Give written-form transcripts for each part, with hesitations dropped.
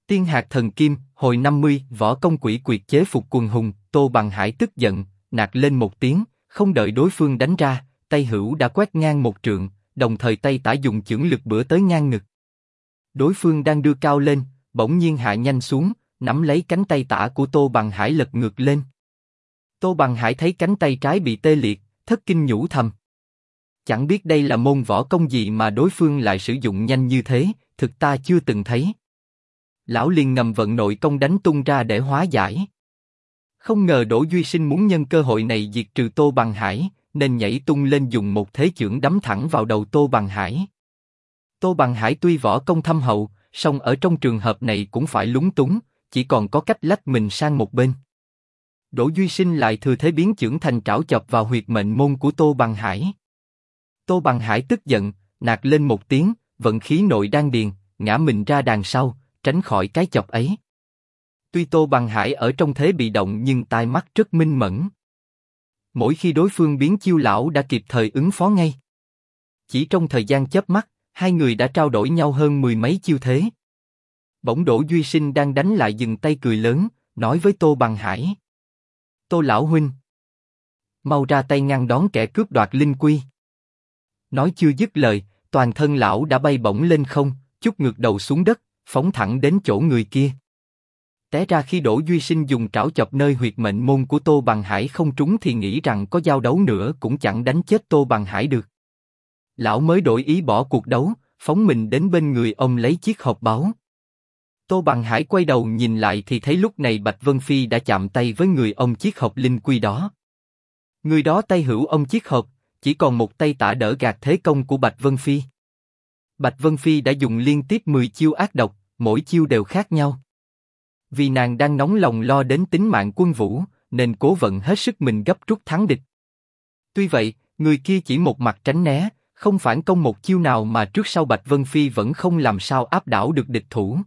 Tiên hạt thần kim, hồi 50, võ công quỷ quyệt chế phục quần hùng. Tô Bằng Hải tức giận, nạt lên một tiếng, không đợi đối phương đánh ra, tay hữu đã quét ngang một trượng, đồng thời tay tả dùng chưởng lực bữa tới ngang ngực. Đối phương đang đưa cao lên, bỗng nhiên hạ nhanh xuống, nắm lấy cánh tay tả của Tô Bằng Hải lật ngược lên. Tô Bằng Hải thấy cánh tay trái bị tê liệt, thất kinh nhủ thầm. Chẳng biết đây là môn võ công gì mà đối phương lại sử dụng nhanh như thế, thực ta chưa từng thấy. Lão liền ngầm vận nội công đánh tung ra để hóa giải. Không ngờ Đỗ Duy Sinh muốn nhân cơ hội này diệt trừ Tô Bằng Hải, nên nhảy tung lên dùng một thế chưởng đấm thẳng vào đầu Tô Bằng Hải. Tô Bằng Hải tuy võ công thâm hậu, song ở trong trường hợp này cũng phải lúng túng, chỉ còn có cách lách mình sang một bên. Đỗ Duy Sinh lại thừa thế biến chưởng thành trảo chọc vào huyệt mệnh môn của Tô Bằng Hải. Tô Bằng Hải tức giận, nạt lên một tiếng, vận khí nội đan điền, ngã mình ra đằng sau, tránh khỏi cái chọc ấy. Tuy Tô Bằng Hải ở trong thế bị động nhưng tai mắt rất minh mẫn. Mỗi khi đối phương biến chiêu lão đã kịp thời ứng phó ngay. Chỉ trong thời gian chớp mắt, hai người đã trao đổi nhau hơn 10 mấy chiêu thế. Bỗng Đỗ Duy Sinh đang đánh lại dừng tay cười lớn, nói với Tô Bằng Hải: Tô lão huynh, mau ra tay ngăn đón kẻ cướp đoạt linh quy. Nói chưa dứt lời, toàn thân lão đã bay bổng lên không, chúc ngược đầu xuống đất, phóng thẳng đến chỗ người kia. Té ra khi Đỗ Duy Sinh dùng trảo chọc nơi huyệt mệnh môn của Tô Bằng Hải không trúng thì nghĩ rằng có giao đấu nữa cũng chẳng đánh chết Tô Bằng Hải được. Lão mới đổi ý bỏ cuộc đấu, phóng mình đến bên người ông lấy chiếc hộp báu. Tô Bằng Hải quay đầu nhìn lại thì thấy lúc này Bạch Vân Phi đã chạm tay với người ông chiếc hộp linh quy đó. Người đó tay hữu ông chiếc hộp, chỉ còn một tay tả đỡ gạt thế công của Bạch Vân Phi. Bạch Vân Phi đã dùng liên tiếp 10 chiêu ác độc, mỗi chiêu đều khác nhau. Vì nàng đang nóng lòng lo đến tính mạng Quân Vũ, nên cố vận hết sức mình gấp rút thắng địch. Tuy vậy, người kia chỉ một mặt tránh né, không phản công một chiêu nào mà trước sau Bạch Vân Phi vẫn không làm sao áp đảo được địch thủ.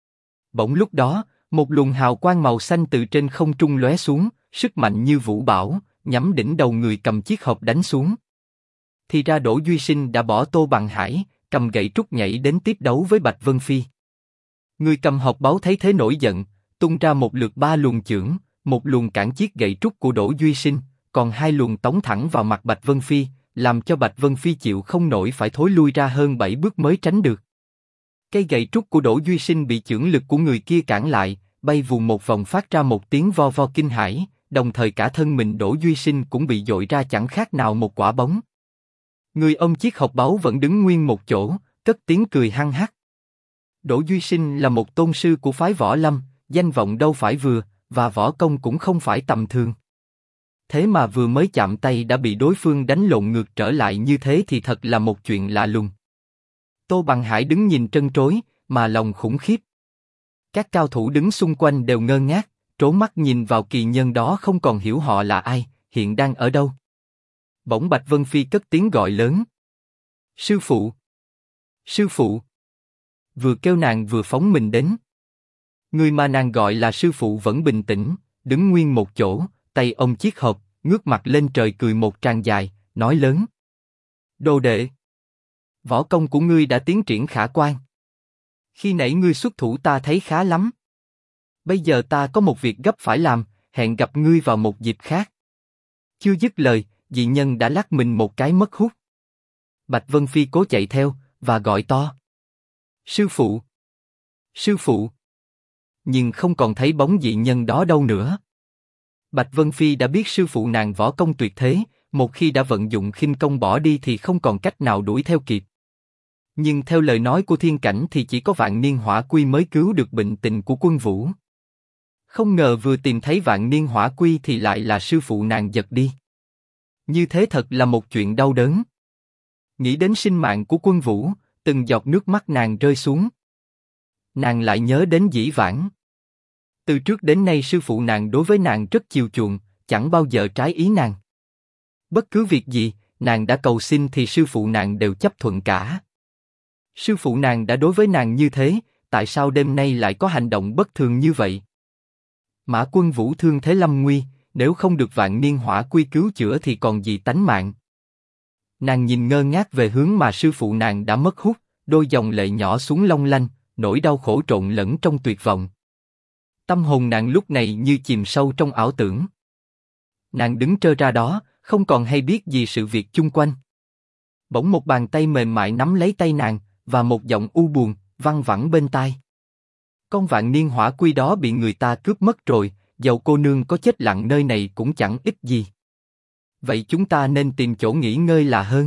Bỗng lúc đó, một luồng hào quang màu xanh từ trên không trung lóe xuống, sức mạnh như vũ bão, nhắm đỉnh đầu người cầm chiếc hộp đánh xuống. Thì ra Đỗ Duy Sinh đã bỏ Tô Bằng Hải, cầm gậy trúc nhảy đến tiếp đấu với Bạch Vân Phi. Người cầm hộp báu thấy thế nổi giận, tung ra một lượt 3 luồng chưởng, một luồng cản chiếc gậy trúc của Đỗ Duy Sinh, còn 2 luồng tống thẳng vào mặt Bạch Vân Phi, làm cho Bạch Vân Phi chịu không nổi phải thối lui ra hơn 7 bước mới tránh được. Cây gậy trúc của Đỗ Duy Sinh bị chưởng lực của người kia cản lại, bay vù một vòng phát ra một tiếng vo vo kinh hãi, đồng thời cả thân mình Đỗ Duy Sinh cũng bị dội ra chẳng khác nào một quả bóng. Người ông chiếc hộp báu vẫn đứng nguyên một chỗ, cất tiếng cười hăng hắc. Đỗ Duy Sinh là một tôn sư của phái Võ Lâm, danh vọng đâu phải vừa, và võ công cũng không phải tầm thường. Thế mà vừa mới chạm tay đã bị đối phương đánh lộn ngược trở lại như thế thì thật là một chuyện lạ lùng. Tô Bằng Hải đứng nhìn trân trối, mà lòng khủng khiếp. Các cao thủ đứng xung quanh đều ngơ ngác, trố mắt nhìn vào kỳ nhân đó không còn hiểu họ là ai, hiện đang ở đâu. Bỗng Bạch Vân Phi cất tiếng gọi lớn: Sư phụ! Sư phụ! Vừa kêu nàng vừa phóng mình đến. Người mà nàng gọi là sư phụ vẫn bình tĩnh, đứng nguyên một chỗ, tay ôm chiếc hộp, ngước mặt lên trời cười một tràng dài, nói lớn: Đồ đệ! Võ công của ngươi đã tiến triển khả quan. Khi nãy ngươi xuất thủ ta thấy khá lắm. Bây giờ ta có một việc gấp phải làm, hẹn gặp ngươi vào một dịp khác. Chưa dứt lời, dị nhân đã lắc mình một cái mất hút. Bạch Vân Phi cố chạy theo, và gọi to: Sư phụ! Sư phụ! Nhưng không còn thấy bóng dị nhân đó đâu nữa. Bạch Vân Phi đã biết sư phụ nàng võ công tuyệt thế, một khi đã vận dụng khinh công bỏ đi thì không còn cách nào đuổi theo kịp. Nhưng theo lời nói của Thiên Cảnh thì chỉ có Vạn Niên Hỏa Quy mới cứu được bệnh tình của Quân Vũ. Không ngờ vừa tìm thấy Vạn Niên Hỏa Quy thì lại là sư phụ nàng giật đi. Như thế thật là một chuyện đau đớn. Nghĩ đến sinh mạng của Quân Vũ, từng giọt nước mắt nàng rơi xuống. Nàng lại nhớ đến Dĩ Vãng. Từ trước đến nay sư phụ nàng đối với nàng rất chiều chuộng, chẳng bao giờ trái ý nàng. Bất cứ việc gì, nàng đã cầu xin thì sư phụ nàng đều chấp thuận cả. Sư phụ nàng đã đối với nàng như thế, tại sao đêm nay lại có hành động bất thường như vậy? Mã Quân Vũ thương thế lâm nguy, nếu không được Vạn Niên Hỏa Quy cứu chữa thì còn gì tánh mạng. Nàng nhìn ngơ ngác về hướng mà sư phụ nàng đã mất hút, đôi dòng lệ nhỏ xuống long lanh, nỗi đau khổ trộn lẫn trong tuyệt vọng. Tâm hồn nàng lúc này như chìm sâu trong ảo tưởng. Nàng đứng trơ ra đó, không còn hay biết gì sự việc chung quanh. Bỗng một bàn tay mềm mại nắm lấy tay nàng, và một giọng u buồn, văng vẳng bên tai. Con vạn niên hỏa quy đó bị người ta cướp mất rồi, dầu cô nương có chết lặng nơi này cũng chẳng ích gì. Vậy chúng ta nên tìm chỗ nghỉ ngơi là hơn.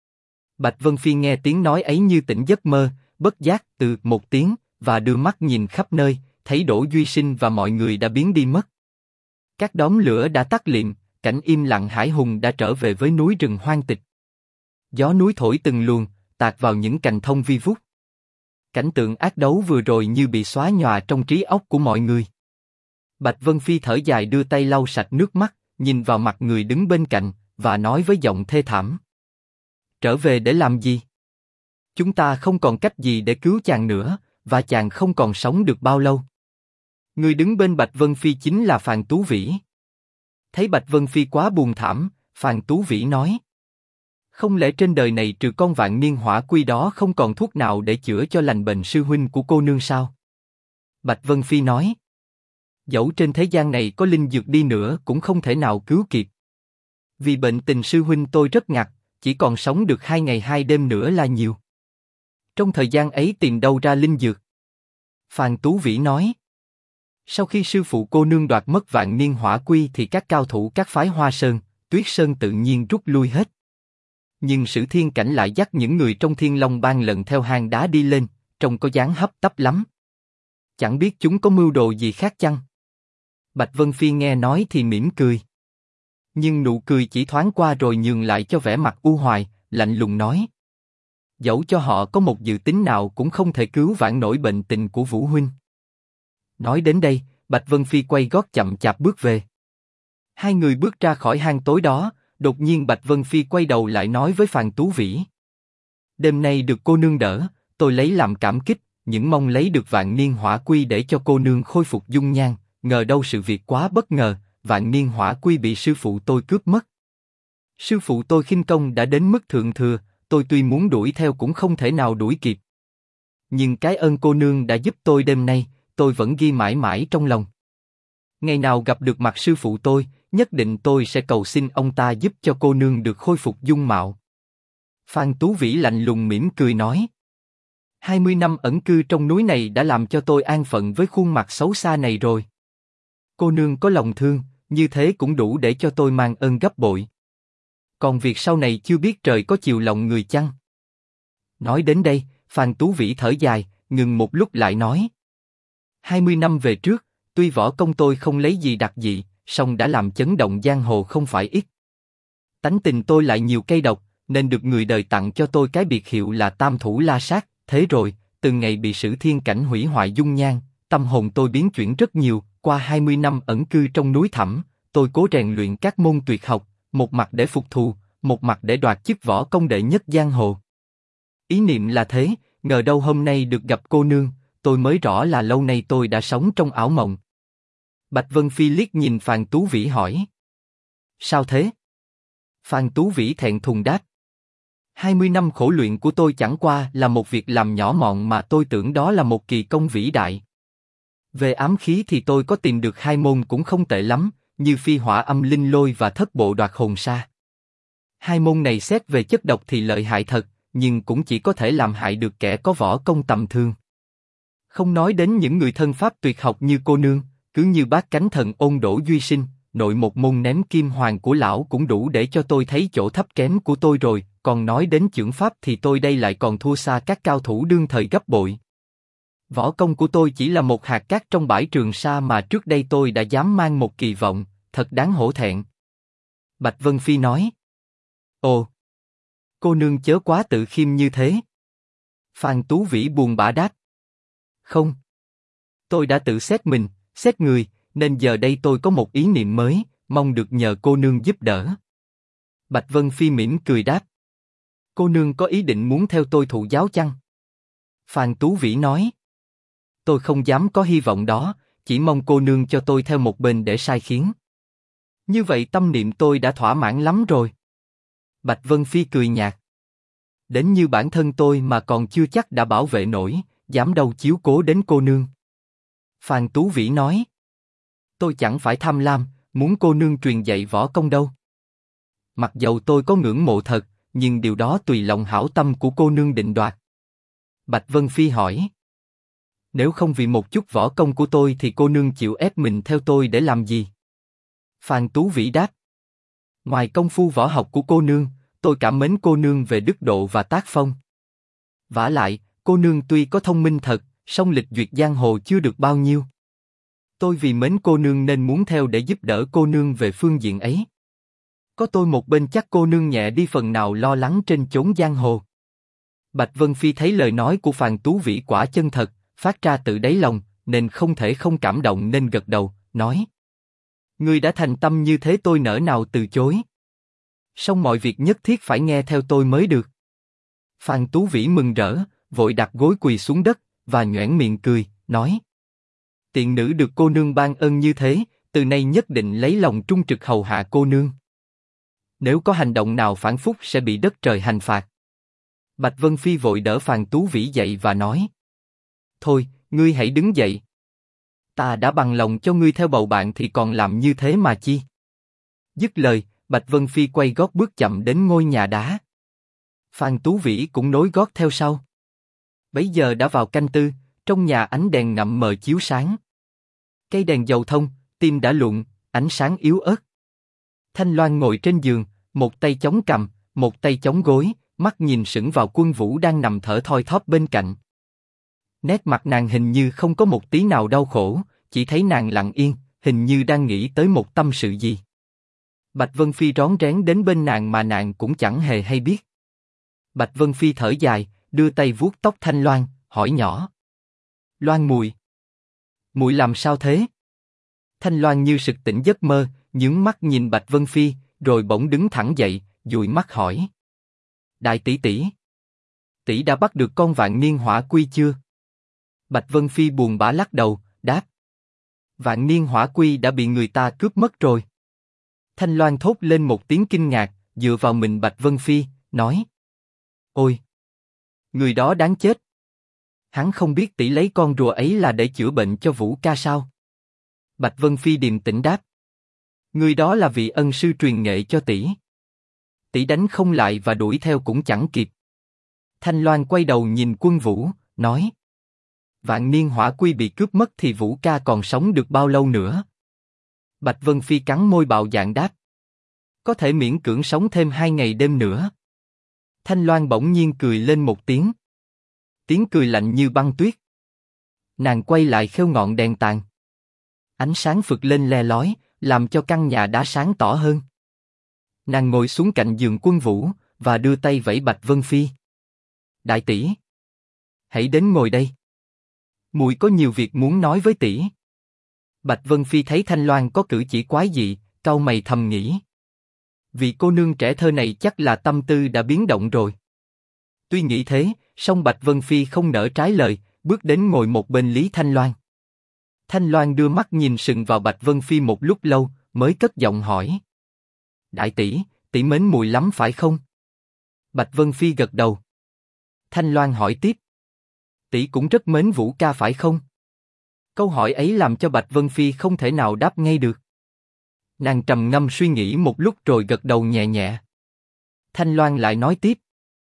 Bạch Vân Phi nghe tiếng nói ấy như tỉnh giấc mơ, bất giác từ một tiếng, và đưa mắt nhìn khắp nơi, thấy Đỗ Duy Sinh và mọi người đã biến đi mất. Các đốm lửa đã tắt liệm, cảnh im lặng hải hùng đã trở về với núi rừng hoang tịch. Gió núi thổi từng luồng, tạt vào những cành thông vi vút. Cảnh tượng ác đấu vừa rồi như bị xóa nhòa trong trí óc của mọi người. Bạch Vân Phi thở dài đưa tay lau sạch nước mắt, nhìn vào mặt người đứng bên cạnh, và nói với giọng thê thảm. Trở về để làm gì? Chúng ta không còn cách gì để cứu chàng nữa, và chàng không còn sống được bao lâu. Người đứng bên Bạch Vân Phi chính là Phàn Tú Vĩ. Thấy Bạch Vân Phi quá buồn thảm, Phàn Tú Vĩ nói. Không lẽ trên đời này trừ con vạn niên hỏa quy đó không còn thuốc nào để chữa cho lành bệnh sư huynh của cô nương sao? Bạch Vân Phi nói. Dẫu trên thế gian này có linh dược đi nữa cũng không thể nào cứu kịp. Vì bệnh tình sư huynh tôi rất ngặt, chỉ còn sống được 2 ngày 2 đêm nữa là nhiều. Trong thời gian ấy tìm đâu ra linh dược? Phàn Tú Vĩ nói. Sau khi sư phụ cô nương đoạt mất vạn niên hỏa quy thì các cao thủ các phái Hoa Sơn, Tuyết Sơn tự nhiên rút lui hết. Nhưng Sử Thiên Cảnh lại dắt những người trong Thiên Long Bang lần theo hang đá đi lên, trông có dáng hấp tấp lắm. Chẳng biết chúng có mưu đồ gì khác chăng? Bạch Vân Phi nghe nói thì mỉm cười. Nhưng nụ cười chỉ thoáng qua rồi nhường lại cho vẻ mặt u hoài, lạnh lùng nói. Dẫu cho họ có một dự tính nào cũng không thể cứu vãn nổi bệnh tình của Vũ huynh. Nói đến đây, Bạch Vân Phi quay gót chậm chạp bước về. Hai người bước ra khỏi hang tối đó, đột nhiên Bạch Vân Phi quay đầu lại nói với Phàn Tú Vĩ. Đêm nay được cô nương đỡ, tôi lấy làm cảm kích, những mong lấy được vạn niên hỏa quy để cho cô nương khôi phục dung nhan, ngờ đâu sự việc quá bất ngờ, vạn niên hỏa quy bị sư phụ tôi cướp mất. Sư phụ tôi khinh công đã đến mức thượng thừa, tôi tuy muốn đuổi theo cũng không thể nào đuổi kịp. Nhưng cái ơn cô nương đã giúp tôi đêm nay, tôi vẫn ghi mãi mãi trong lòng. Ngày nào gặp được mặt sư phụ tôi, nhất định tôi sẽ cầu xin ông ta giúp cho cô nương được khôi phục dung mạo. Phàn Tú Vĩ lạnh lùng mỉm cười nói. 20 năm ẩn cư trong núi này đã làm cho tôi an phận với khuôn mặt xấu xa này rồi. Cô nương có lòng thương, như thế cũng đủ để cho tôi mang ơn gấp bội. Còn việc sau này chưa biết trời có chiều lòng người chăng? Nói đến đây, Phàn Tú Vĩ thở dài, ngừng một lúc lại nói. 20 năm về trước, tuy võ công tôi không lấy gì đặc dị, song đã làm chấn động giang hồ không phải ít. Tánh tình tôi lại nhiều cay độc, nên được người đời tặng cho tôi cái biệt hiệu là Tam Thủ La Sát. Thế rồi, từ ngày bị Sử Thiên Cảnh hủy hoại dung nhan, tâm hồn tôi biến chuyển rất nhiều. Qua 20 năm ẩn cư trong núi thẳm, tôi cố rèn luyện các môn tuyệt học, một mặt để phục thù, một mặt để đoạt chức võ công đệ nhất giang hồ. Ý niệm là thế, ngờ đâu hôm nay được gặp cô nương, tôi mới rõ là lâu nay tôi đã sống trong ảo mộng. Bạch Vân Phi liếc nhìn Phàn Tú Vĩ hỏi. Sao thế? Phàn Tú Vĩ thẹn thùng đáp. 20 năm khổ luyện của tôi chẳng qua là một việc làm nhỏ mọn mà tôi tưởng đó là một kỳ công vĩ đại. Về ám khí thì tôi có tìm được 2 môn cũng không tệ lắm, như phi hỏa âm linh lôi và thất bộ đoạt hồn sa. 2 môn này xét về chất độc thì lợi hại thật, nhưng cũng chỉ có thể làm hại được kẻ có võ công tầm thường. Không nói đến những người thân pháp tuyệt học như cô nương, cứ như Bát Cánh Thần Ôn Đỗ Duy Sinh, nội một môn ném kim hoàng của lão cũng đủ để cho tôi thấy chỗ thấp kém của tôi rồi, còn nói đến chưởng pháp thì tôi đây lại còn thua xa các cao thủ đương thời gấp bội. Võ công của tôi chỉ là một hạt cát trong bãi Trường Sa mà trước đây tôi đã dám mang một kỳ vọng, thật đáng hổ thẹn. Bạch Vân Phi nói. Ồ, cô nương chớ quá tự khiêm như thế. Phàn Tú Vĩ buồn bã đáp. Không. Tôi đã tự xét mình, xét người, nên giờ đây tôi có một ý niệm mới, mong được nhờ cô nương giúp đỡ. Bạch Vân Phi mỉm cười đáp. Cô nương có ý định muốn theo tôi thụ giáo chăng? Phàn Tú Vĩ nói. Tôi không dám có hy vọng đó, chỉ mong cô nương cho tôi theo một bên để sai khiến. Như vậy tâm niệm tôi đã thỏa mãn lắm rồi. Bạch Vân Phi cười nhạt. Đến như bản thân tôi mà còn chưa chắc đã bảo vệ nổi, Dám đâu chiếu cố đến cô nương. Phan Tú Vĩ nói. Tôi chẳng phải tham lam, muốn cô nương truyền dạy võ công đâu. Mặc dầu tôi có ngưỡng mộ thật, nhưng điều đó tùy lòng hảo tâm của cô nương định đoạt. Bạch Vân Phi hỏi. Nếu không vì một chút võ công của tôi thì cô nương chịu ép mình theo tôi để làm gì? Phan Tú Vĩ đáp. Ngoài công phu võ học của cô nương, tôi cảm mến cô nương về đức độ và tác phong. Vả lại, cô nương tuy có thông minh thật, song lịch duyệt giang hồ chưa được bao nhiêu. Tôi vì mến cô nương nên muốn theo để giúp đỡ cô nương về phương diện ấy. Có tôi một bên chắc cô nương nhẹ đi phần nào lo lắng trên chốn giang hồ. Bạch Vân Phi thấy lời nói của Phan Tú Vĩ quả chân thật, phát ra từ đáy lòng, nên không thể không cảm động nên gật đầu, nói. Ngươi đã thành tâm như thế tôi nỡ nào từ chối. Song mọi việc nhất thiết phải nghe theo tôi mới được. Phan Tú Vĩ mừng rỡ, vội đặt gối quỳ xuống đất, và nhoẻn miệng cười, nói. Tiện nữ được cô nương ban ơn như thế, từ nay nhất định lấy lòng trung trực hầu hạ cô nương. Nếu có hành động nào phản phúc sẽ bị đất trời hành phạt. Bạch Vân Phi vội đỡ Phan Tú Vĩ dậy và nói. Thôi, ngươi hãy đứng dậy. Ta đã bằng lòng cho ngươi theo bầu bạn thì còn làm như thế mà chi? Dứt lời, Bạch Vân Phi quay gót bước chậm đến ngôi nhà đá. Phan Tú Vĩ cũng nối gót theo sau. Bấy giờ đã vào canh tư, trong nhà ánh đèn ngậm mờ chiếu sáng. Cây đèn dầu thông, tim đã lụn, ánh sáng yếu ớt. Thanh Loan ngồi trên giường, một tay chống cằm, một tay chống gối, mắt nhìn sững vào Quân Vũ đang nằm thở thoi thóp bên cạnh. Nét mặt nàng hình như không có một tí nào đau khổ, chỉ thấy nàng lặng yên, hình như đang nghĩ tới một tâm sự gì. Bạch Vân Phi rón rén đến bên nàng mà nàng cũng chẳng hề hay biết. Bạch Vân Phi thở dài, đưa tay vuốt tóc Thanh Loan, hỏi nhỏ. Loan mùi, mùi làm sao thế? Thanh Loan như sực tỉnh giấc mơ, nhướng mắt nhìn Bạch Vân Phi, rồi bỗng đứng thẳng dậy, dụi mắt hỏi. Đại tỷ tỷ, tỷ đã bắt được con Vạn Niên Hỏa Quy chưa? Bạch Vân Phi buồn bã lắc đầu, đáp. Vạn Niên Hỏa Quy đã bị người ta cướp mất rồi. Thanh Loan thốt lên một tiếng kinh ngạc, dựa vào mình Bạch Vân Phi, nói. Ôi! Người đó đáng chết! Hắn không biết tỷ lấy con rùa ấy là để chữa bệnh cho Vũ ca sao? Bạch Vân Phi điềm tĩnh đáp. Người đó là vị ân sư truyền nghệ cho tỷ. Tỷ đánh không lại và đuổi theo cũng chẳng kịp. Thanh Loan quay đầu nhìn Quân Vũ, nói. Vạn Niên Hỏa Quy bị cướp mất thì Vũ ca còn sống được bao lâu nữa? Bạch Vân Phi cắn môi bạo dạn đáp. Có thể miễn cưỡng sống thêm 2 ngày đêm nữa. Thanh Loan bỗng nhiên cười lên một tiếng. Tiếng cười lạnh như băng tuyết. Nàng quay lại khêu ngọn đèn tàn. Ánh sáng phực lên le lói, làm cho căn nhà đá sáng tỏ hơn. Nàng ngồi xuống cạnh giường Quân Vũ, và đưa tay vẫy Bạch Vân Phi. Đại tỷ, hãy đến ngồi đây. Muội có nhiều việc muốn nói với tỷ. Bạch Vân Phi thấy Thanh Loan có cử chỉ quái dị, cau mày thầm nghĩ. Vị cô nương trẻ thơ này chắc là tâm tư đã biến động rồi. Tuy nghĩ thế, song Bạch Vân Phi không nỡ trái lời, bước đến ngồi một bên Lý Thanh Loan. Thanh Loan đưa mắt nhìn sừng vào Bạch Vân Phi một lúc lâu, mới cất giọng hỏi. Đại tỷ, tỷ mến muội lắm phải không? Bạch Vân Phi gật đầu. Thanh Loan hỏi tiếp. Tỷ cũng rất mến Vũ ca phải không? Câu hỏi ấy làm cho Bạch Vân Phi không thể nào đáp ngay được. Nàng trầm ngâm suy nghĩ một lúc rồi gật đầu nhẹ nhẹ. Thanh Loan lại nói tiếp.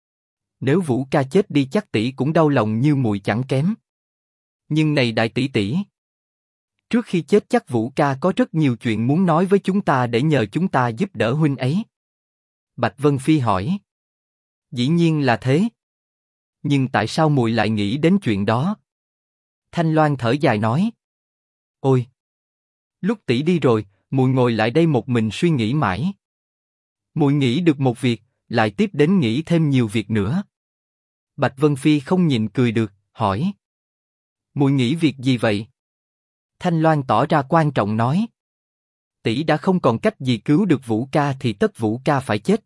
Nếu Vũ ca chết đi chắc tỷ cũng đau lòng như muội chẳng kém. Nhưng này đại tỷ tỷ, trước khi chết chắc Vũ ca có rất nhiều chuyện muốn nói với chúng ta để nhờ chúng ta giúp đỡ huynh ấy. Bạch Vân Phi hỏi. Dĩ nhiên là thế. Nhưng tại sao muội lại nghĩ đến chuyện đó? Thanh Loan thở dài nói. Ôi! Lúc tỷ đi rồi, muội ngồi lại đây một mình suy nghĩ mãi. Muội nghĩ được một việc, lại tiếp đến nghĩ thêm nhiều việc nữa. Bạch Vân Phi không nhịn cười được, hỏi. Muội nghĩ việc gì vậy? Thanh Loan tỏ ra quan trọng nói. Tỷ đã không còn cách gì cứu được Vũ ca thì tất Vũ ca phải chết.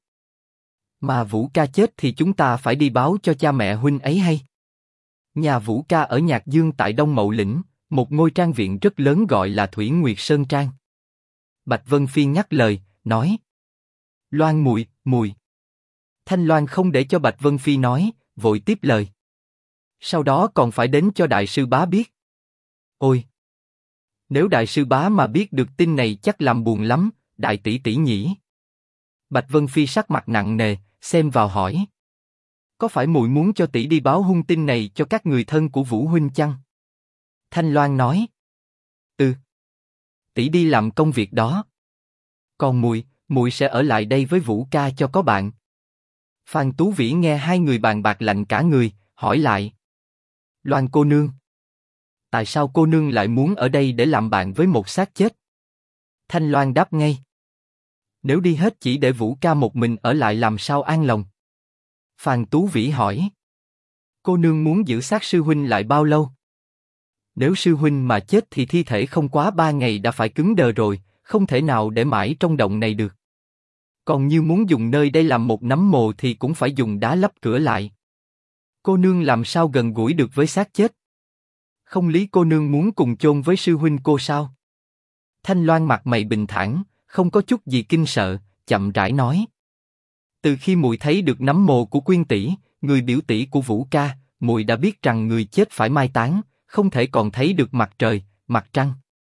Mà Vũ ca chết thì chúng ta phải đi báo cho cha mẹ huynh ấy hay. Nhà Vũ ca ở Nhạc Dương tại Đông Mậu Lĩnh, một ngôi trang viện rất lớn gọi là Thủy Nguyệt Sơn Trang. Bạch Vân Phi nhắc lời, nói. Loan muội, muội. Thanh Loan không để cho Bạch Vân Phi nói, vội tiếp lời. Sau đó còn phải đến cho đại sư bá biết. Ôi! Nếu đại sư bá mà biết được tin này chắc làm buồn lắm, đại tỷ tỷ nhỉ. Bạch Vân Phi sắc mặt nặng nề, xem vào hỏi. Có phải muội muốn cho tỷ đi báo hung tin này cho các người thân của Vũ huynh chăng? Thanh Loan nói. Ừ. Tỷ đi làm công việc đó. Còn muội sẽ ở lại đây với Vũ ca cho có bạn. Phan Tú Vĩ nghe hai người bàn bạc lạnh cả người, hỏi lại. Loan cô nương. Tại sao cô nương lại muốn ở đây để làm bạn với một xác chết? Thanh Loan đáp ngay. Nếu đi hết chỉ để Vũ ca một mình ở lại làm sao an lòng? Phan Tú Vĩ hỏi. Cô nương muốn giữ xác sư huynh lại bao lâu? Nếu sư huynh mà chết thì thi thể không quá 3 ngày đã phải cứng đờ rồi, không thể nào để mãi trong động này được. Còn như muốn dùng nơi đây làm một nấm mồ thì cũng phải dùng đá lấp cửa lại. Cô nương làm sao gần gũi được với xác chết? Không lý cô nương muốn cùng chôn với sư huynh cô sao? Thanh Loan mặt mày bình thản, không có chút gì kinh sợ, chậm rãi nói. Từ khi muội thấy được nấm mồ của Quyên tỷ, người biểu tỷ của Vũ ca, muội đã biết rằng người chết phải mai táng, không thể còn thấy được mặt trời, mặt trăng.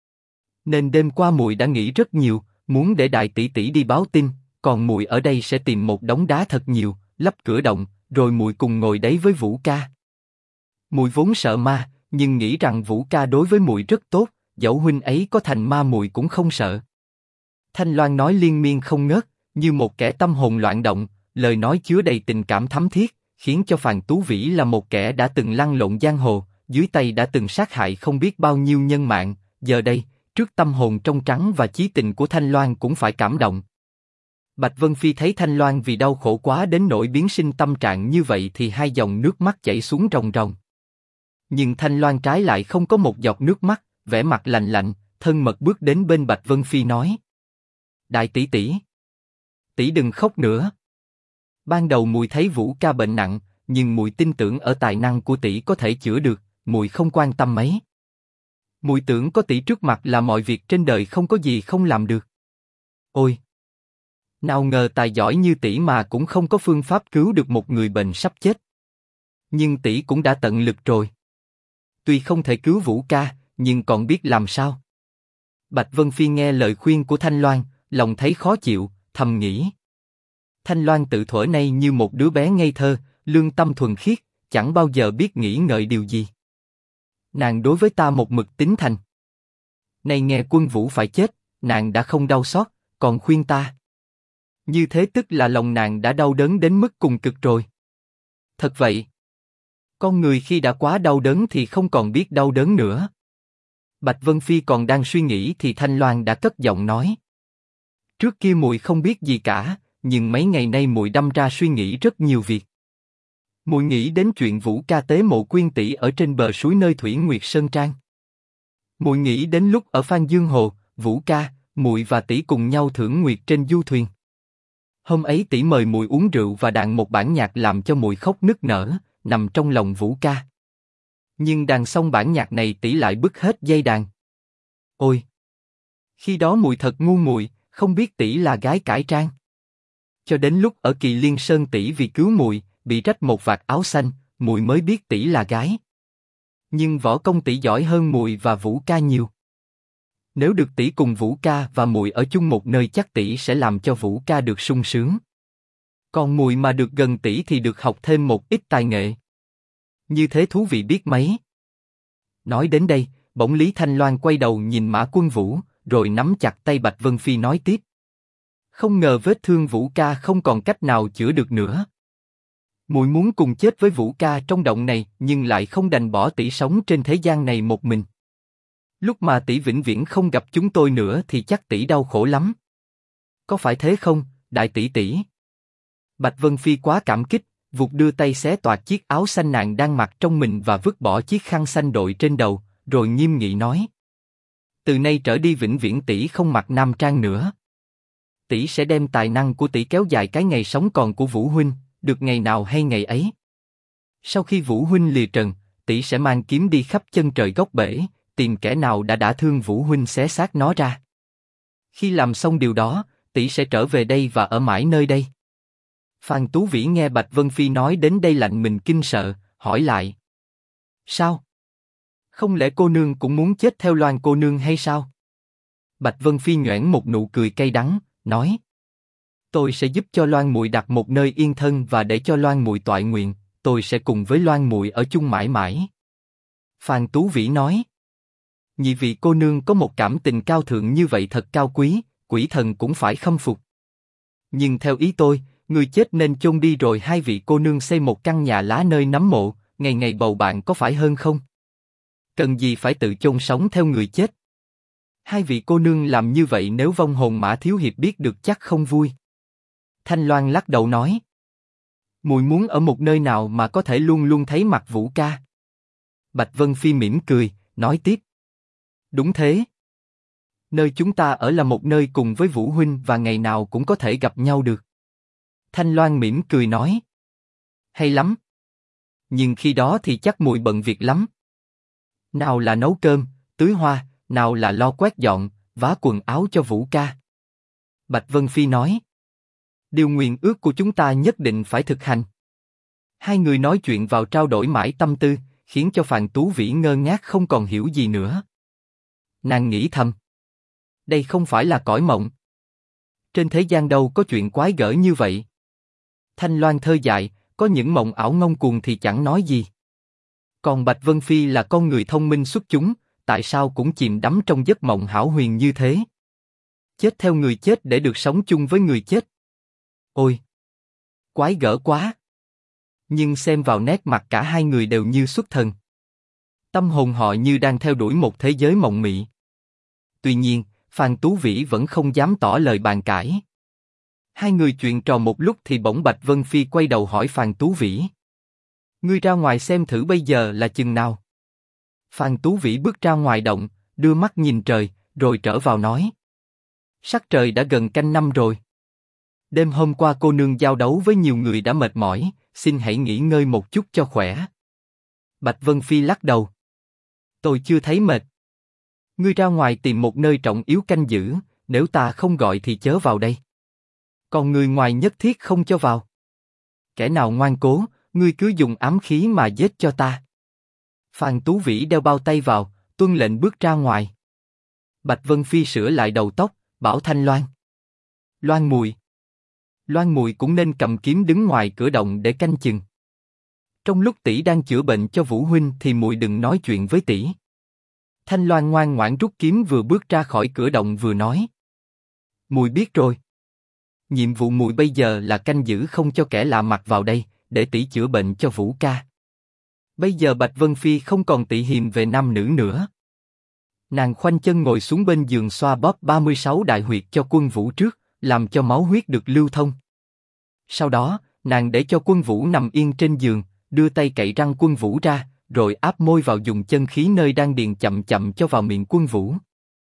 Nên đêm qua muội đã nghĩ rất nhiều, muốn để đại tỷ tỷ đi báo tin, còn muội ở đây sẽ tìm một đống đá thật nhiều, lấp cửa động, rồi muội cùng ngồi đấy với Vũ ca. Muội vốn sợ ma, nhưng nghĩ rằng Vũ ca đối với muội rất tốt, dẫu huynh ấy có thành ma muội cũng không sợ. Thanh Loan nói liên miên không ngớt, như một kẻ tâm hồn loạn động, lời nói chứa đầy tình cảm thắm thiết, khiến cho Phan Tú Vĩ là một kẻ đã từng lăn lộn giang hồ, dưới tay đã từng sát hại không biết bao nhiêu nhân mạng, giờ đây, trước tâm hồn trong trắng và chí tình của Thanh Loan cũng phải cảm động. Bạch Vân Phi thấy Thanh Loan vì đau khổ quá đến nỗi biến sinh tâm trạng như vậy thì hai dòng nước mắt chảy xuống ròng ròng. Nhưng Thanh Loan trái lại không có một giọt nước mắt, vẻ mặt lạnh lạnh, thân mật bước đến bên Bạch Vân Phi nói: Đại tỷ tỷ, tỷ đừng khóc nữa. Ban đầu muội thấy Vũ ca bệnh nặng, nhưng muội tin tưởng ở tài năng của tỷ có thể chữa được, muội không quan tâm mấy. Muội tưởng có tỷ trước mặt là mọi việc trên đời không có gì không làm được. Ôi, nào ngờ tài giỏi như tỷ mà cũng không có phương pháp cứu được một người bệnh sắp chết. Nhưng tỷ cũng đã tận lực rồi. Tuy không thể cứu Vũ ca, nhưng còn biết làm sao. Bạch Vân Phi nghe lời khuyên của Thanh Loan, lòng thấy khó chịu, thầm nghĩ. Thanh Loan tự thuở nay như một đứa bé ngây thơ, lương tâm thuần khiết, chẳng bao giờ biết nghĩ ngợi điều gì. Nàng đối với ta một mực tín thành. Nay nghe Quân Vũ phải chết, nàng đã không đau xót, còn khuyên ta. Như thế tức là lòng nàng đã đau đớn đến mức cùng cực rồi. Thật vậy. Con người khi đã quá đau đớn thì không còn biết đau đớn nữa. Bạch Vân Phi còn đang suy nghĩ thì Thanh Loan đã cất giọng nói. Trước kia muội không biết gì cả, nhưng mấy ngày nay muội đâm ra suy nghĩ rất nhiều việc. Muội nghĩ đến chuyện Vũ ca tế mộ Quyên tỷ ở trên bờ suối nơi Thủy Nguyệt Sơn Trang. Muội nghĩ đến lúc ở Phan Dương Hồ, Vũ ca, muội và tỷ cùng nhau thưởng nguyệt trên du thuyền. Hôm ấy tỷ mời muội uống rượu và đàn một bản nhạc làm cho muội khóc nức nở, nằm trong lòng Vũ ca. Nhưng đàn xong bản nhạc này tỷ lại bứt hết dây đàn. Ôi! Khi đó muội thật ngu muội, không biết tỷ là gái cải trang. Cho đến lúc ở Kỳ Liên Sơn tỷ vì cứu muội, bị rách một vạt áo xanh, muội mới biết tỷ là gái. Nhưng võ công tỷ giỏi hơn muội và Vũ ca nhiều. Nếu được tỷ cùng Vũ ca và muội ở chung một nơi chắc tỷ sẽ làm cho Vũ ca được sung sướng. Còn muội mà được gần tỷ thì được học thêm một ít tài nghệ. Như thế thú vị biết mấy. Nói đến đây, bỗng Lý Thanh Loan quay đầu nhìn Mã Quân Vũ, rồi nắm chặt tay Bạch Vân Phi nói tiếp. Không ngờ vết thương Vũ ca không còn cách nào chữa được nữa. Muội muốn cùng chết với Vũ ca trong động này, nhưng lại không đành bỏ tỷ sống trên thế gian này một mình. Lúc mà tỷ vĩnh viễn không gặp chúng tôi nữa thì chắc tỷ đau khổ lắm. Có phải thế không, đại tỷ tỷ? Bạch Vân Phi quá cảm kích, vụt đưa tay xé toạc chiếc áo xanh nàng đang mặc trong mình và vứt bỏ chiếc khăn xanh đội trên đầu, rồi nghiêm nghị nói: Từ nay trở đi vĩnh viễn tỷ không mặc nam trang nữa. Tỷ sẽ đem tài năng của tỷ kéo dài cái ngày sống còn của Vũ huynh, được ngày nào hay ngày ấy. Sau khi Vũ huynh lìa trần, tỷ sẽ mang kiếm đi khắp chân trời góc bể, tìm kẻ nào đã đả thương Vũ huynh xé xác nó ra. Khi làm xong điều đó, tỷ sẽ trở về đây và ở mãi nơi đây. Phan Tú Vĩ nghe Bạch Vân Phi nói đến đây lạnh mình kinh sợ, hỏi lại: Sao? Không lẽ cô nương cũng muốn chết theo Loan cô nương hay sao? Bạch Vân Phi nhoẻn một nụ cười cay đắng, nói: Tôi sẽ giúp cho Loan muội đặt một nơi yên thân và để cho Loan muội toại nguyện, tôi sẽ cùng với Loan muội ở chung mãi mãi. Phan Tú Vĩ nói: Nhị vị cô nương có một cảm tình cao thượng như vậy thật cao quý, quỷ thần cũng phải khâm phục. Nhưng theo ý tôi, người chết nên chôn đi rồi hai vị cô nương xây một căn nhà lá nơi nấm mộ, ngày ngày bầu bạn có phải hơn không? Cần gì phải tự chôn sống theo người chết? Hai vị cô nương làm như vậy nếu vong hồn Mã thiếu hiệp biết được chắc không vui. Thanh Loan lắc đầu nói: Muội muốn ở một nơi nào mà có thể luôn luôn thấy mặt Vũ ca? Bạch Vân Phi mỉm cười, nói tiếp: Đúng thế. Nơi chúng ta ở là một nơi cùng với Vũ huynh và ngày nào cũng có thể gặp nhau được. Thanh Loan mỉm cười nói: Hay lắm. Nhưng khi đó thì chắc muội bận việc lắm. Nào là nấu cơm, tưới hoa, nào là lo quét dọn, vá quần áo cho Vũ ca. Bạch Vân Phi nói: Điều nguyện ước của chúng ta nhất định phải thực hành. Hai người nói chuyện vào trao đổi mãi tâm tư, khiến cho Phan Tú Vĩ ngơ ngác không còn hiểu gì nữa. Nàng nghĩ thầm: Đây không phải là cõi mộng. Trên thế gian đâu có chuyện quái gở như vậy. Thanh Loan thơ dại, có những mộng ảo ngông cuồng thì chẳng nói gì. Còn Bạch Vân Phi là con người thông minh xuất chúng, tại sao cũng chìm đắm trong giấc mộng hão huyền như thế? Chết theo người chết để được sống chung với người chết. Ôi! Quái gở quá! Nhưng xem vào nét mặt cả hai người đều như xuất thần. Tâm hồn họ như đang theo đuổi một thế giới mộng mị. Tuy nhiên, Phan Tú Vĩ vẫn không dám tỏ lời bàn cãi. Hai người chuyện trò một lúc thì bỗng Bạch Vân Phi quay đầu hỏi Phan Tú Vĩ: Ngươi ra ngoài xem thử bây giờ là chừng nào? Phan Tú Vĩ bước ra ngoài động, đưa mắt nhìn trời, rồi trở vào nói: Sắc trời đã gần canh năm rồi. Đêm hôm qua cô nương giao đấu với nhiều người đã mệt mỏi, xin hãy nghỉ ngơi một chút cho khỏe. Bạch Vân Phi lắc đầu: Tôi chưa thấy mệt. Ngươi ra ngoài tìm một nơi trọng yếu canh giữ, nếu ta không gọi thì chớ vào đây. Còn người ngoài nhất thiết không cho vào. Kẻ nào ngoan cố, ngươi cứ dùng ám khí mà giết cho ta. Phan Tú Vĩ đeo bao tay vào, tuân lệnh bước ra ngoài. Bạch Vân Phi sửa lại đầu tóc, bảo Thanh Loan: Loan muội cũng nên cầm kiếm đứng ngoài cửa động để canh chừng. Trong lúc tỷ đang chữa bệnh cho Vũ huynh thì muội đừng nói chuyện với tỷ. Thanh Loan ngoan ngoãn rút kiếm vừa bước ra khỏi cửa động vừa nói: Muội biết rồi. Nhiệm vụ muội bây giờ là canh giữ không cho kẻ lạ mặt vào đây, để tỷ chữa bệnh cho Vũ ca. Bây giờ Bạch Vân Phi không còn tị hiềm về nam nữ nữa. Nàng khoanh chân ngồi xuống bên giường xoa bóp 36 đại huyệt cho Quân Vũ trước, làm cho máu huyết được lưu thông. Sau đó, nàng để cho Quân Vũ nằm yên trên giường, đưa tay cạy răng Quân Vũ ra, rồi áp môi vào dùng chân khí nơi đan điền chậm chậm cho vào miệng Quân Vũ.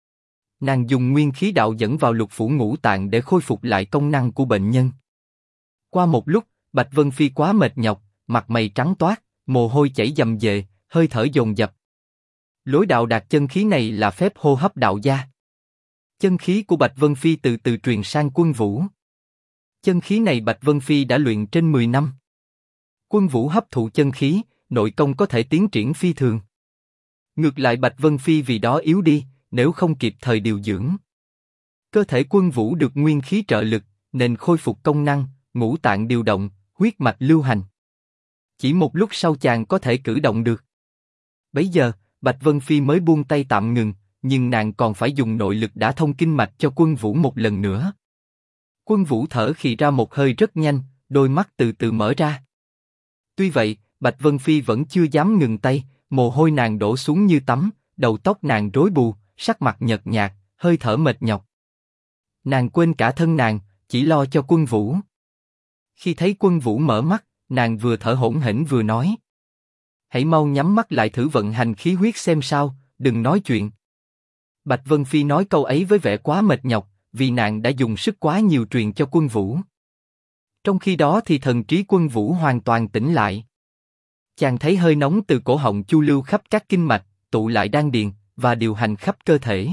Nàng dùng nguyên khí đạo dẫn vào lục phủ ngũ tạng để khôi phục lại công năng của bệnh nhân. Qua một lúc, Bạch Vân Phi quá mệt nhọc, mặt mày trắng toát, mồ hôi chảy dầm dề, hơi thở dồn dập. Lối đạo đạt chân khí này là phép hô hấp đạo gia. Chân khí của Bạch Vân Phi từ từ truyền sang Quân Vũ. Chân khí này Bạch Vân Phi đã luyện trên 10 năm. Quân Vũ hấp thụ chân khí, nội công có thể tiến triển phi thường. Ngược lại Bạch Vân Phi vì đó yếu đi, nếu không kịp thời điều dưỡng. Cơ thể Quân Vũ được nguyên khí trợ lực, nên khôi phục công năng, ngũ tạng điều động, huyết mạch lưu hành. Chỉ một lúc sau chàng có thể cử động được. Bấy giờ, Bạch Vân Phi mới buông tay tạm ngừng, nhưng nàng còn phải dùng nội lực đả thông kinh mạch cho Quân Vũ một lần nữa. Quân Vũ thở khì ra một hơi rất nhanh, đôi mắt từ từ mở ra. Tuy vậy, Bạch Vân Phi vẫn chưa dám ngừng tay, mồ hôi nàng đổ xuống như tắm, đầu tóc nàng rối bù, sắc mặt nhợt nhạt, hơi thở mệt nhọc. Nàng quên cả thân nàng, chỉ lo cho Quân Vũ. Khi thấy Quân Vũ mở mắt, nàng vừa thở hổn hển vừa nói: Hãy mau nhắm mắt lại thử vận hành khí huyết xem sao, đừng nói chuyện. Bạch Vân Phi nói câu ấy với vẻ quá mệt nhọc, vì nàng đã dùng sức quá nhiều truyền cho Quân Vũ. Trong khi đó thì thần trí Quân Vũ hoàn toàn tỉnh lại. Chàng thấy hơi nóng từ cổ họng chu lưu khắp các kinh mạch, tụ lại đan điền và điều hành khắp cơ thể.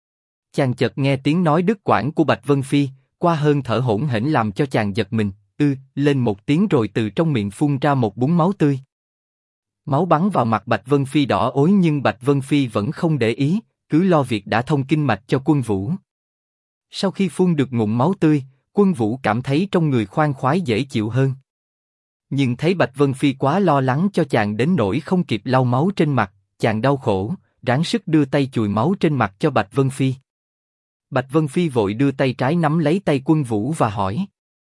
Chàng chợt nghe tiếng nói đứt quãng của Bạch Vân Phi, qua hơn thở hổn hển làm cho chàng giật mình, lên một tiếng rồi từ trong miệng phun ra một búng máu tươi. Máu bắn vào mặt Bạch Vân Phi đỏ ối nhưng Bạch Vân Phi vẫn không để ý, cứ lo việc đã thông kinh mạch cho Quân Vũ. Sau khi phun được ngụm máu tươi, Quân Vũ cảm thấy trong người khoan khoái dễ chịu hơn. Nhưng thấy Bạch Vân Phi quá lo lắng cho chàng đến nỗi không kịp lau máu trên mặt, chàng đau khổ, ráng sức đưa tay chùi máu trên mặt cho Bạch Vân Phi. Bạch Vân Phi vội đưa tay trái nắm lấy tay Quân Vũ và hỏi: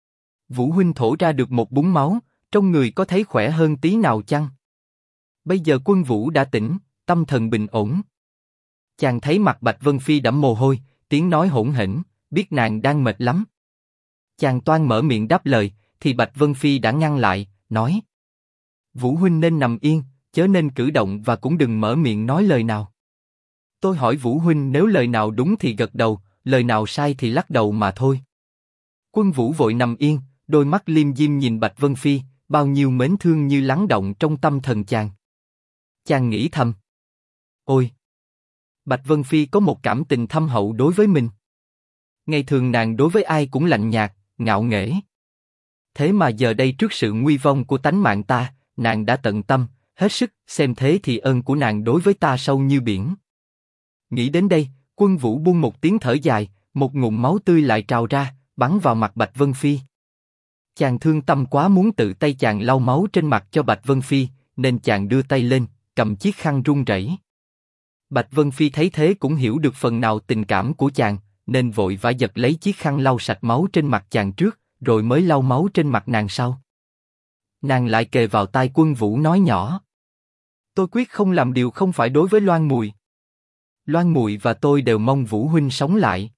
Vũ huynh thổ ra được một búng máu, trong người có thấy khỏe hơn tí nào chăng? Bây giờ Quân Vũ đã tỉnh, tâm thần bình ổn. Chàng thấy mặt Bạch Vân Phi đẫm mồ hôi, tiếng nói hỗn hển, biết nàng đang mệt lắm. Chàng toan mở miệng đáp lời, thì Bạch Vân Phi đã ngăn lại, nói: Vũ huynh nên nằm yên, chớ nên cử động và cũng đừng mở miệng nói lời nào. Tôi hỏi Vũ huynh nếu lời nào đúng thì gật đầu, lời nào sai thì lắc đầu mà thôi. Quân Vũ vội nằm yên, đôi mắt liêm diêm nhìn Bạch Vân Phi, bao nhiêu mến thương như lắng động trong tâm thần chàng. Chàng nghĩ thầm: Ôi! Bạch Vân Phi có một cảm tình thâm hậu đối với mình. Ngày thường nàng đối với ai cũng lạnh nhạt, ngạo nghễ. Thế mà giờ đây trước sự nguy vong của tánh mạng ta, nàng đã tận tâm, hết sức, xem thế thì ơn của nàng đối với ta sâu như biển. Nghĩ đến đây, Quân Vũ buông một tiếng thở dài, một ngụm máu tươi lại trào ra, bắn vào mặt Bạch Vân Phi. Chàng thương tâm quá muốn tự tay chàng lau máu trên mặt cho Bạch Vân Phi, nên chàng đưa tay lên, cầm chiếc khăn run rẩy. Bạch Vân Phi thấy thế cũng hiểu được phần nào tình cảm của chàng, nên vội vã giật lấy chiếc khăn lau sạch máu trên mặt chàng trước, rồi mới lau máu trên mặt nàng sau. Nàng lại kề vào tai Quân Vũ nói nhỏ: Tôi quyết không làm điều không phải đối với Loan Mùi. Loan Mùi và tôi đều mong Vũ huynh sống lại.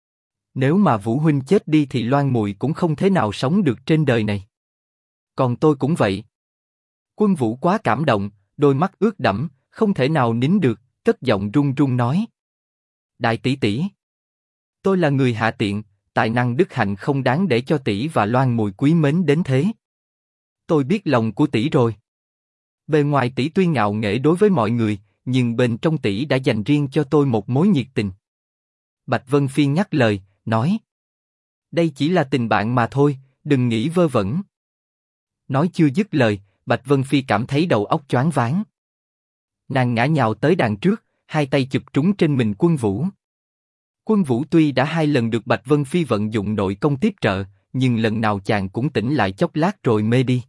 Nếu mà Vũ huynh chết đi thì Loan Mùi cũng không thể nào sống được trên đời này. Còn tôi cũng vậy. Quân Vũ quá cảm động, đôi mắt ướt đẫm, không thể nào nín được, cất giọng run run nói: Đại tỷ tỷ, tôi là người hạ tiện, tài năng đức hạnh không đáng để cho tỷ và Loan Mùi quý mến đến thế. Tôi biết lòng của tỷ rồi. Bề ngoài tỷ tuy ngạo nghễ đối với mọi người, nhưng bên trong tỷ đã dành riêng cho tôi một mối nhiệt tình. Bạch Vân Phi ngắt lời, nói: Đây chỉ là tình bạn mà thôi, đừng nghĩ vơ vẩn. Nói chưa dứt lời, Bạch Vân Phi cảm thấy đầu óc choáng váng. Nàng ngã nhào tới đàn trước, hai tay chụp trúng trên mình Quân Vũ. Quân Vũ tuy đã 2 lần được Bạch Vân Phi vận dụng nội công tiếp trợ, nhưng lần nào chàng cũng tỉnh lại chốc lát rồi mê đi.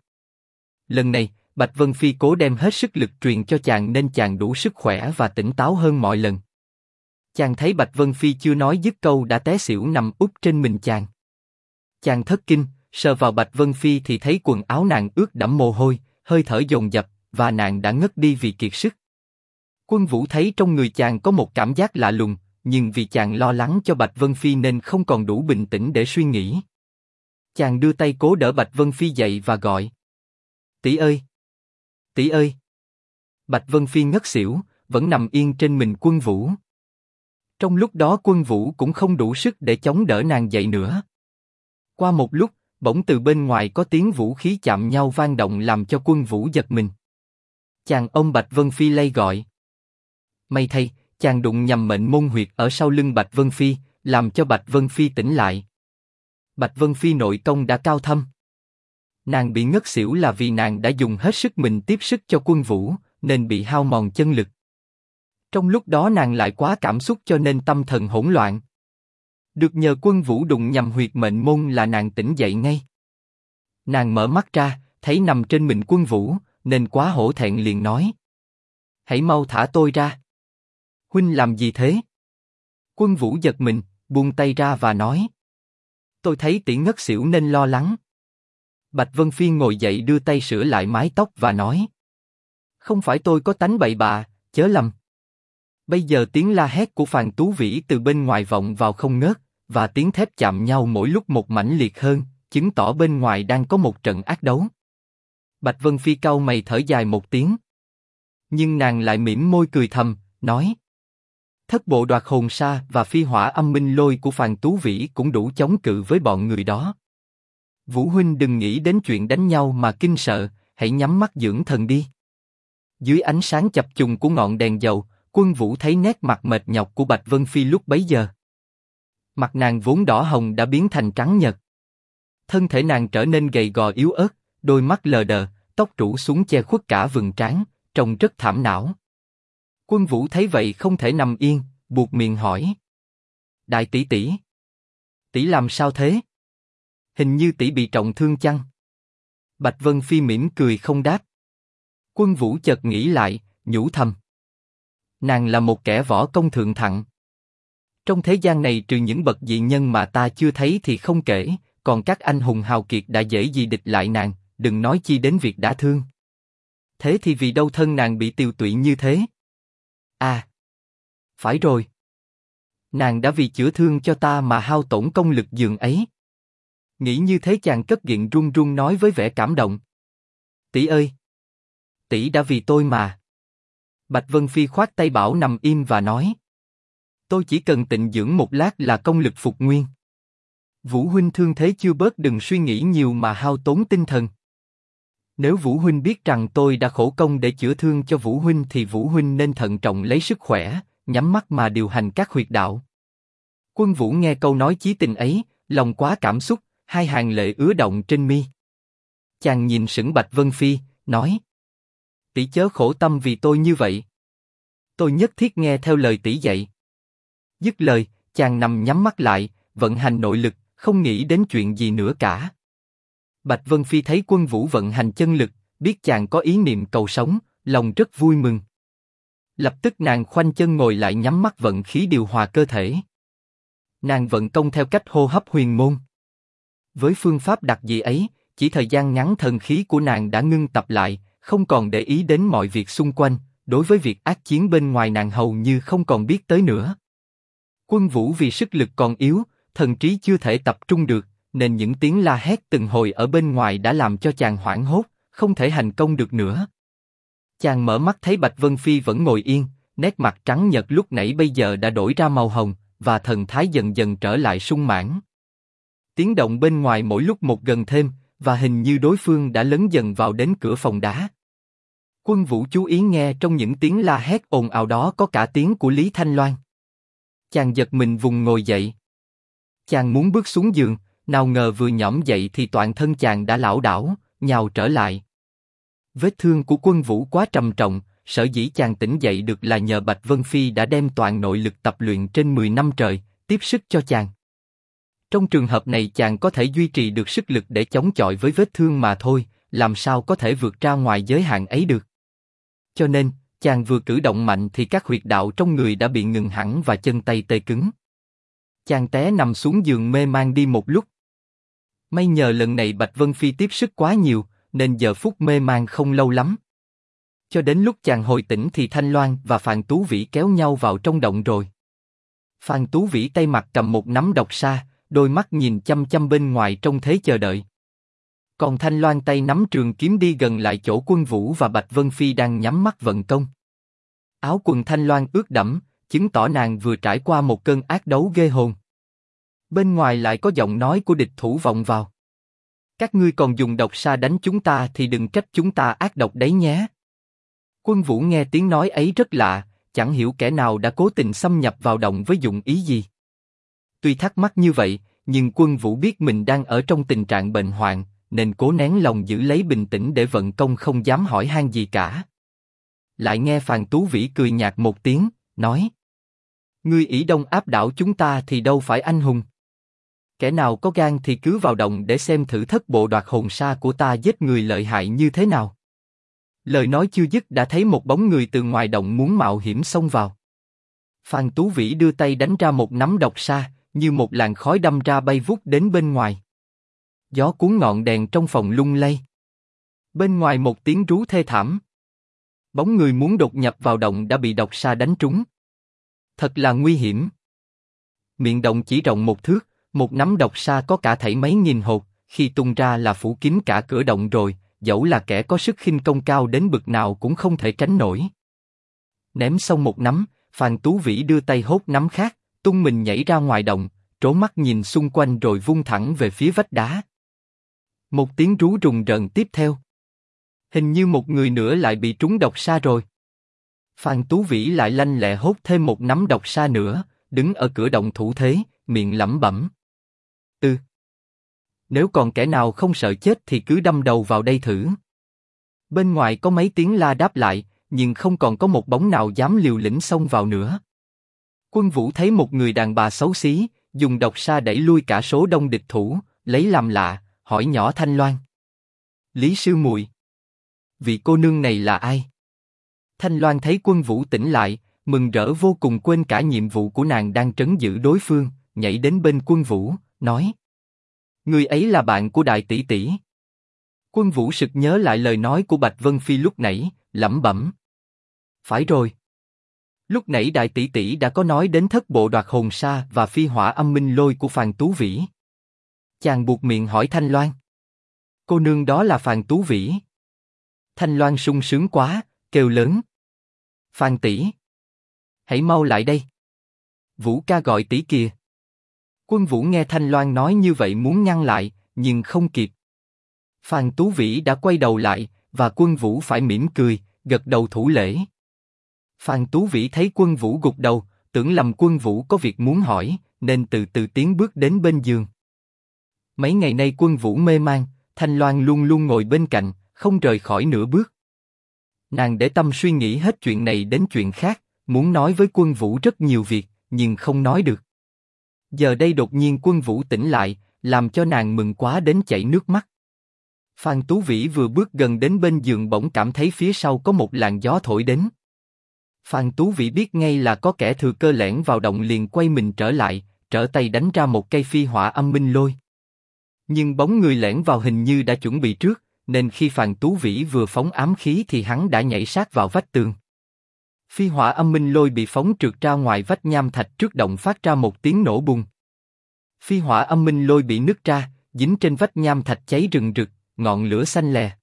Lần này, Bạch Vân Phi cố đem hết sức lực truyền cho chàng nên chàng đủ sức khỏe và tỉnh táo hơn mọi lần. Chàng thấy Bạch Vân Phi chưa nói dứt câu đã té xỉu nằm úp trên mình chàng. Chàng thất kinh, sờ vào Bạch Vân Phi thì thấy quần áo nàng ướt đẫm mồ hôi, hơi thở dồn dập, và nàng đã ngất đi vì kiệt sức. Quân Vũ thấy trong người chàng có một cảm giác lạ lùng, nhưng vì chàng lo lắng cho Bạch Vân Phi nên không còn đủ bình tĩnh để suy nghĩ. Chàng đưa tay cố đỡ Bạch Vân Phi dậy và gọi: Tỷ ơi! Tỷ ơi! Bạch Vân Phi ngất xỉu, vẫn nằm yên trên mình Quân Vũ. Trong lúc đó Quân Vũ cũng không đủ sức để chống đỡ nàng dậy nữa. Qua một lúc, bỗng từ bên ngoài có tiếng vũ khí chạm nhau vang động làm cho Quân Vũ giật mình. Chàng ôm Bạch Vân Phi lay gọi. May thay, chàng đụng nhầm mệnh môn huyệt ở sau lưng Bạch Vân Phi, làm cho Bạch Vân Phi tỉnh lại. Bạch Vân Phi nội công đã cao thâm. Nàng bị ngất xỉu là vì nàng đã dùng hết sức mình tiếp sức cho Quân Vũ, nên bị hao mòn chân lực. Trong lúc đó nàng lại quá cảm xúc cho nên tâm thần hỗn loạn. Được nhờ Quân Vũ đụng nhầm huyệt mệnh môn là nàng tỉnh dậy ngay. Nàng mở mắt ra, thấy nằm trên mình Quân Vũ, nên quá hổ thẹn liền nói: Hãy mau thả tôi ra. Huynh làm gì thế? Quân Vũ giật mình, buông tay ra và nói: Tôi thấy tỷ ngất xỉu nên lo lắng. Bạch Vân Phi ngồi dậy đưa tay sửa lại mái tóc và nói: Không phải tôi có tánh bậy bạ, chớ lầm. Bây giờ tiếng la hét của Phàn Tú Vĩ từ bên ngoài vọng vào không ngớt, và tiếng thép chạm nhau mỗi lúc một mãnh liệt hơn, chứng tỏ bên ngoài đang có một trận ác đấu. Bạch Vân Phi cau mày thở dài một tiếng. Nhưng nàng lại mỉm môi cười thầm, nói: Thất bộ đoạt hồn sa và phi hỏa âm minh lôi của Phàn Tú Vĩ cũng đủ chống cự với bọn người đó. Vũ huynh đừng nghĩ đến chuyện đánh nhau mà kinh sợ, hãy nhắm mắt dưỡng thần đi. Dưới ánh sáng chập trùng của ngọn đèn dầu, Quân Vũ thấy nét mặt mệt nhọc của Bạch Vân Phi lúc bấy giờ. Mặt nàng vốn đỏ hồng đã biến thành trắng nhợt. Thân thể nàng trở nên gầy gò yếu ớt, đôi mắt lờ đờ, tóc rủ xuống che khuất cả vầng trán, trông rất thảm não. Quân Vũ thấy vậy không thể nằm yên, buột miệng hỏi. Đại tỷ tỷ, tỷ làm sao thế? Hình như tỷ bị trọng thương chăng? Bạch Vân Phi mỉm cười không đáp. Quân Vũ chợt nghĩ lại, nhủ thầm. Nàng là một kẻ võ công thượng thặng. Trong thế gian này trừ những bậc dị nhân mà ta chưa thấy thì không kể, còn các anh hùng hào kiệt đã dễ gì địch lại nàng, đừng nói chi đến việc đả thương. Thế thì vì đâu thân nàng bị tiều tụy như thế? À, phải rồi. Nàng đã vì chữa thương cho ta mà hao tổn công lực dường ấy. Nghĩ như thế chàng cất giọng run run nói với vẻ cảm động. Tỷ ơi! Tỷ đã vì tôi mà. Bạch Vân Phi khoát tay bảo nằm im và nói. Tôi chỉ cần tịnh dưỡng một lát là công lực phục nguyên. Vũ huynh thương thế chưa bớt đừng suy nghĩ nhiều mà hao tốn tinh thần. Nếu Vũ huynh biết rằng tôi đã khổ công để chữa thương cho Vũ huynh thì Vũ huynh nên thận trọng lấy sức khỏe, nhắm mắt mà điều hành các huyệt đạo. Quân Vũ nghe câu nói chí tình ấy, lòng quá cảm xúc, hai hàng lệ ứa động trên mi. Chàng nhìn sững Bạch Vân Phi, nói: tỷ chớ khổ tâm vì tôi như vậy. Tôi nhất thiết nghe theo lời tỷ dạy. Dứt lời, chàng nằm nhắm mắt lại, vận hành nội lực, không nghĩ đến chuyện gì nữa cả. Bạch Vân Phi thấy Quân Vũ vận hành chân lực, biết chàng có ý niệm cầu sống, lòng rất vui mừng. Lập tức nàng khoanh chân ngồi lại nhắm mắt vận khí điều hòa cơ thể. Nàng vận công theo cách hô hấp huyền môn. Với phương pháp đặc dị ấy, chỉ thời gian ngắn thần khí của nàng đã ngưng tập lại, không còn để ý đến mọi việc xung quanh, đối với việc ác chiến bên ngoài nàng hầu như không còn biết tới nữa. Quân Vũ vì sức lực còn yếu, thần trí chưa thể tập trung được, nên những tiếng la hét từng hồi ở bên ngoài đã làm cho chàng hoảng hốt, không thể hành công được nữa. Chàng mở mắt thấy Bạch Vân Phi vẫn ngồi yên, nét mặt trắng nhợt lúc nãy bây giờ đã đổi ra màu hồng, và thần thái dần dần trở lại sung mãn. Tiếng động bên ngoài mỗi lúc một gần thêm, và hình như đối phương đã lấn dần vào đến cửa phòng đá. Quân Vũ chú ý nghe trong những tiếng la hét ồn ào đó có cả tiếng của Lý Thanh Loan. Chàng giật mình vùng ngồi dậy. Chàng muốn bước xuống giường, nào ngờ vừa nhõm dậy thì toàn thân chàng đã lảo đảo, nhào trở lại. Vết thương của Quân Vũ quá trầm trọng, sở dĩ chàng tỉnh dậy được là nhờ Bạch Vân Phi đã đem toàn nội lực tập luyện trên 10 năm trời, tiếp sức cho chàng. Trong trường hợp này chàng có thể duy trì được sức lực để chống chọi với vết thương mà thôi, làm sao có thể vượt ra ngoài giới hạn ấy được. Cho nên, chàng vừa cử động mạnh thì các huyệt đạo trong người đã bị ngừng hẳn và chân tay tê cứng. Chàng té nằm xuống giường mê man đi một lúc. May nhờ lần này Bạch Vân Phi tiếp sức quá nhiều, nên giờ phút mê man không lâu lắm. Cho đến lúc chàng hồi tỉnh thì Thanh Loan và Phàn Tú Vĩ kéo nhau vào trong động rồi. Phàn Tú Vĩ tay mặt cầm một nắm độc sa, đôi mắt nhìn chăm chăm bên ngoài trong thế chờ đợi. Còn Thanh Loan tay nắm trường kiếm đi gần lại chỗ Quân Vũ và Bạch Vân Phi đang nhắm mắt vận công. Áo quần Thanh Loan ướt đẫm, chứng tỏ nàng vừa trải qua một cơn ác đấu ghê hồn. Bên ngoài lại có giọng nói của địch thủ vọng vào. Các ngươi còn dùng độc sa đánh chúng ta thì đừng trách chúng ta ác độc đấy nhé. Quân Vũ nghe tiếng nói ấy rất lạ, chẳng hiểu kẻ nào đã cố tình xâm nhập vào động với dụng ý gì. Tuy thắc mắc như vậy, nhưng Quân Vũ biết mình đang ở trong tình trạng bệnh hoạn, nên cố nén lòng giữ lấy bình tĩnh để vận công không dám hỏi han gì cả. Lại nghe Phàn Tú Vĩ cười nhạt một tiếng, nói: ngươi ỷ đông áp đảo chúng ta thì đâu phải anh hùng. Kẻ nào có gan thì cứ vào động để xem thử thất bộ đoạt hồn sa của ta giết người lợi hại như thế nào. Lời nói chưa dứt đã thấy một bóng người từ ngoài động muốn mạo hiểm xông vào. Phàn Tú Vĩ đưa tay đánh ra một nắm độc sa, như một làn khói đâm ra bay vút đến bên ngoài. Gió cuốn ngọn đèn trong phòng lung lay. Bên ngoài một tiếng rú thê thảm. Bóng người muốn đột nhập vào động đã bị độc sa đánh trúng. Thật là nguy hiểm. Miệng động chỉ rộng một thước, một nắm độc sa có cả thảy mấy nghìn hột, khi tung ra là phủ kín cả cửa động rồi, dẫu là kẻ có sức khinh công cao đến bực nào cũng không thể tránh nổi. Ném xong một nắm, Phàn Tú Vĩ đưa tay hốt nắm khác, tung mình nhảy ra ngoài động, trố mắt nhìn xung quanh rồi vung thẳng về phía vách đá. Một tiếng rú rùng rợn tiếp theo. Hình như một người nữa lại bị trúng độc sa rồi. Phàn Tú Vĩ lại lanh lẹ hốt thêm một nắm độc sa nữa, đứng ở cửa động thủ thế, miệng lẩm bẩm: nếu còn kẻ nào không sợ chết thì cứ đâm đầu vào đây thử. Bên ngoài có mấy tiếng la đáp lại, nhưng không còn có một bóng nào dám liều lĩnh xông vào nữa. Quân Vũ thấy một người đàn bà xấu xí, dùng độc sa đẩy lui cả số đông địch thủ, lấy làm lạ, hỏi nhỏ Thanh Loan. Lý sư muội, vị cô nương này là ai? Thanh Loan thấy Quân Vũ tỉnh lại, mừng rỡ vô cùng, quên cả nhiệm vụ của nàng đang trấn giữ đối phương, nhảy đến bên Quân Vũ, nói: người ấy là bạn của đại tỷ tỷ. Quân Vũ sực nhớ lại lời nói của Bạch Vân Phi lúc nãy, lẩm bẩm: phải rồi. Lúc nãy đại tỷ tỷ đã có nói đến thất bộ đoạt hồn sa và phi hỏa âm minh lôi của Phàn Tú Vĩ. Chàng buột miệng hỏi Thanh Loan: cô nương đó là Phàn Tú Vĩ? Thanh Loan sung sướng quá, kêu lớn: Phàn tỷ, hãy mau lại đây. Vũ ca gọi tỷ kìa. Quân Vũ nghe Thanh Loan nói như vậy muốn ngăn lại, nhưng không kịp. Phàn Tú Vĩ đã quay đầu lại, và Quân Vũ phải mỉm cười, gật đầu thủ lễ. Phàn Tú Vĩ thấy Quân Vũ gục đầu, tưởng lầm Quân Vũ có việc muốn hỏi, nên từ từ tiến bước đến bên giường. Mấy ngày nay Quân Vũ mê man, Thanh Loan luôn luôn ngồi bên cạnh, không rời khỏi nửa bước. Nàng để tâm suy nghĩ hết chuyện này đến chuyện khác, muốn nói với Quân Vũ rất nhiều việc, nhưng không nói được. Giờ đây đột nhiên Quân Vũ tỉnh lại, làm cho nàng mừng quá đến chảy nước mắt. Phàn Tú Vĩ vừa bước gần đến bên giường bỗng cảm thấy phía sau có một làn gió thổi đến. Phàn Tú Vĩ biết ngay là có kẻ thừa cơ lẻn vào động, liền quay mình trở lại, trở tay đánh ra một cây phi hỏa âm minh lôi. Nhưng bóng người lẻn vào hình như đã chuẩn bị trước, nên khi Phàn Tú Vĩ vừa phóng ám khí thì hắn đã nhảy sát vào vách tường. Phi hỏa âm minh lôi bị phóng trượt ra ngoài vách nham thạch trước động, phát ra một tiếng nổ bùng. Phi hỏa âm minh lôi bị nứt ra, dính trên vách nham thạch cháy rừng rực, ngọn lửa xanh lè.